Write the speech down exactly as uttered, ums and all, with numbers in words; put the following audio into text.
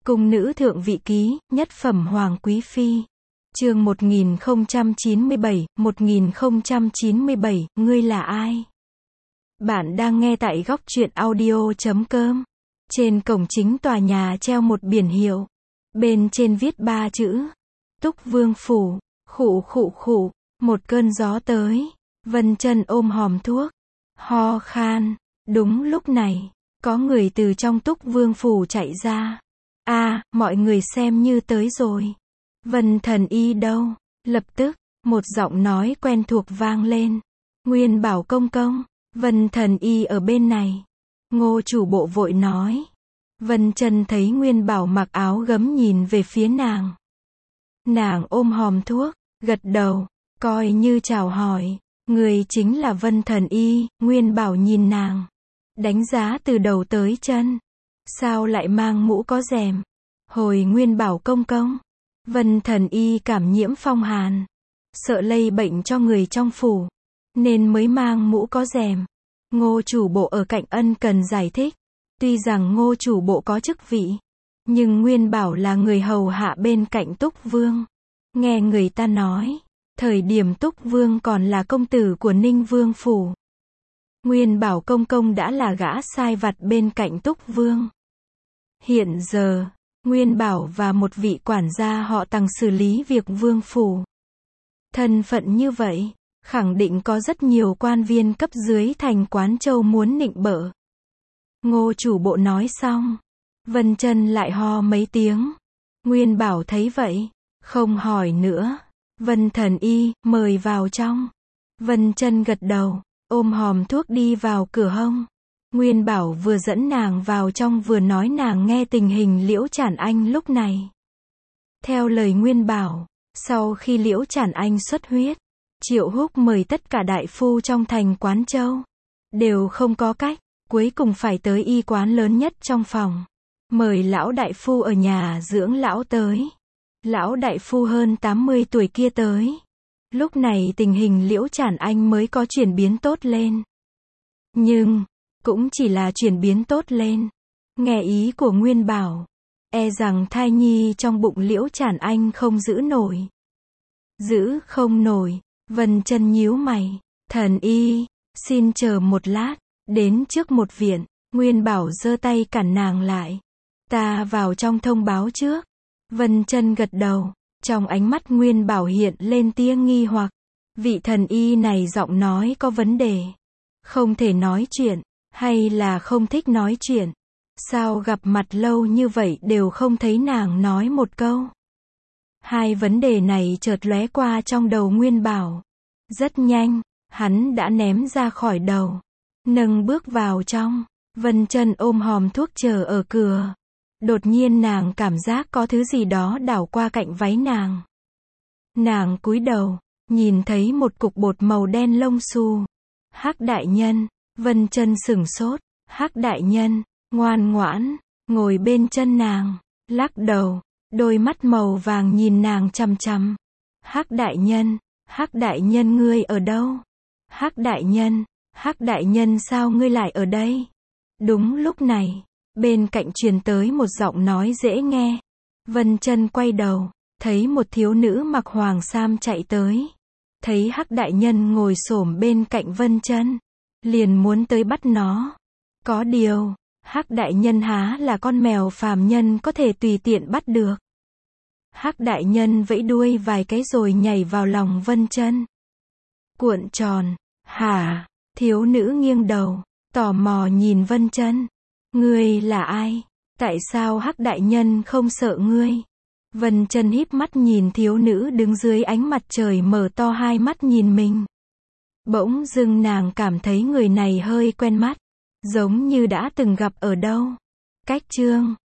Cung nữ thượng vị ký, nhất phẩm hoàng quý phi. Chương một nghìn không trăm chín mươi bảy, một nghìn không trăm chín mươi bảy, ngươi là ai? Bạn đang nghe tại góc truyện audio chấm com. Trên cổng chính tòa nhà treo một biển hiệu. Bên trên viết ba chữ. Túc Vương Phủ. Khụ khụ khụ. Một cơn gió tới. Vân Chân ôm hòm thuốc. Ho khan. Đúng lúc này, có người từ trong Túc Vương Phủ chạy ra. À, mọi người xem như tới rồi. Vân Thần Y đâu? Lập tức, một giọng nói quen thuộc vang lên. Nguyên Bảo công công, Vân Thần Y ở bên này. Ngô chủ bộ vội nói. Vân Chân thấy Nguyên Bảo mặc áo gấm nhìn về phía nàng. Nàng ôm hòm thuốc, gật đầu, coi như chào hỏi. Người chính là Vân Thần Y. Nguyên Bảo nhìn nàng, đánh giá từ đầu tới chân. Sao lại mang mũ có rèm? Hồi Nguyên Bảo công công, Vân Thần Y cảm nhiễm phong hàn, sợ lây bệnh cho người trong phủ, nên mới mang mũ có rèm. Ngô chủ bộ ở cạnh ân cần giải thích. Tuy rằng ngô chủ bộ có chức vị, nhưng Nguyên Bảo là người hầu hạ bên cạnh Túc Vương. Nghe người ta nói, thời điểm Túc Vương còn là công tử của Ninh Vương phủ, Nguyên Bảo công công đã là gã sai vặt bên cạnh Túc Vương. Hiện giờ, Nguyên Bảo và một vị quản gia họ Tằng xử lý việc vương phủ. Thân phận như vậy, khẳng định có rất nhiều quan viên cấp dưới thành Quán Châu muốn nịnh bợ. Ngô chủ bộ nói xong, Vân Chân lại ho mấy tiếng. Nguyên Bảo thấy vậy, không hỏi nữa. Vân Thần Y, mời vào trong. Vân Chân gật đầu, ôm hòm thuốc đi vào cửa hông. Nguyên Bảo vừa dẫn nàng vào trong vừa nói nàng nghe tình hình Liễu Trản Anh lúc này. Theo lời Nguyên Bảo, sau khi Liễu Trản Anh xuất huyết, Triệu Húc mời tất cả đại phu trong thành Quán Châu. Đều không có cách, cuối cùng phải tới y quán lớn nhất trong phòng. Mời lão đại phu ở nhà dưỡng lão tới. Lão đại phu hơn tám mươi tuổi kia tới. Lúc này tình hình Liễu Trản Anh mới có chuyển biến tốt lên. Nhưng, cũng chỉ là chuyển biến tốt lên. Nghe ý của Nguyên Bảo, e rằng thai nhi trong bụng Liễu Trản Anh không giữ nổi. Giữ không nổi, Vân Chân nhíu mày. Thần Y, xin chờ một lát. Đến trước một viện, Nguyên Bảo giơ tay cản nàng lại. Ta vào trong thông báo trước. Vân Chân gật đầu, trong ánh mắt Nguyên Bảo hiện lên tia nghi hoặc. Vị thần y này giọng nói có vấn đề. Không thể nói chuyện, hay là không thích nói chuyện? Sao gặp mặt lâu như vậy đều không thấy nàng nói một câu? Hai vấn đề này chợt lóe qua trong đầu Nguyên Bảo. Rất nhanh, hắn đã ném ra khỏi đầu. Nâng bước vào trong, Vân Chân ôm hòm thuốc chờ ở cửa. Đột nhiên nàng cảm giác có thứ gì đó đảo qua cạnh váy nàng. Nàng cúi đầu, nhìn thấy một cục bột màu đen lông xù. Hắc đại nhân. Vân Chân sửng sốt. Hắc đại nhân, ngoan ngoãn, ngồi bên chân nàng, lắc đầu, đôi mắt màu vàng nhìn nàng chằm chằm. Hắc đại nhân, Hắc đại nhân ngươi ở đâu? Hắc đại nhân, Hắc đại nhân sao ngươi lại ở đây? Đúng lúc này, bên cạnh truyền tới một giọng nói dễ nghe. Vân Chân quay đầu, thấy một thiếu nữ mặc hoàng sam chạy tới. Thấy Hắc đại nhân ngồi xổm bên cạnh Vân Chân, liền muốn tới bắt nó. Có điều, Hắc đại nhân há là con mèo phàm nhân có thể tùy tiện bắt được. Hắc đại nhân vẫy đuôi vài cái rồi nhảy vào lòng Vân Chân. Cuộn tròn. Hả? Thiếu nữ nghiêng đầu, tò mò nhìn Vân Chân. Ngươi là ai? Tại sao Hắc đại nhân không sợ ngươi? Vân Chân híp mắt nhìn thiếu nữ đứng dưới ánh mặt trời mở to hai mắt nhìn mình. Bỗng dưng nàng cảm thấy người này hơi quen mắt, giống như đã từng gặp ở đâu. Cách chương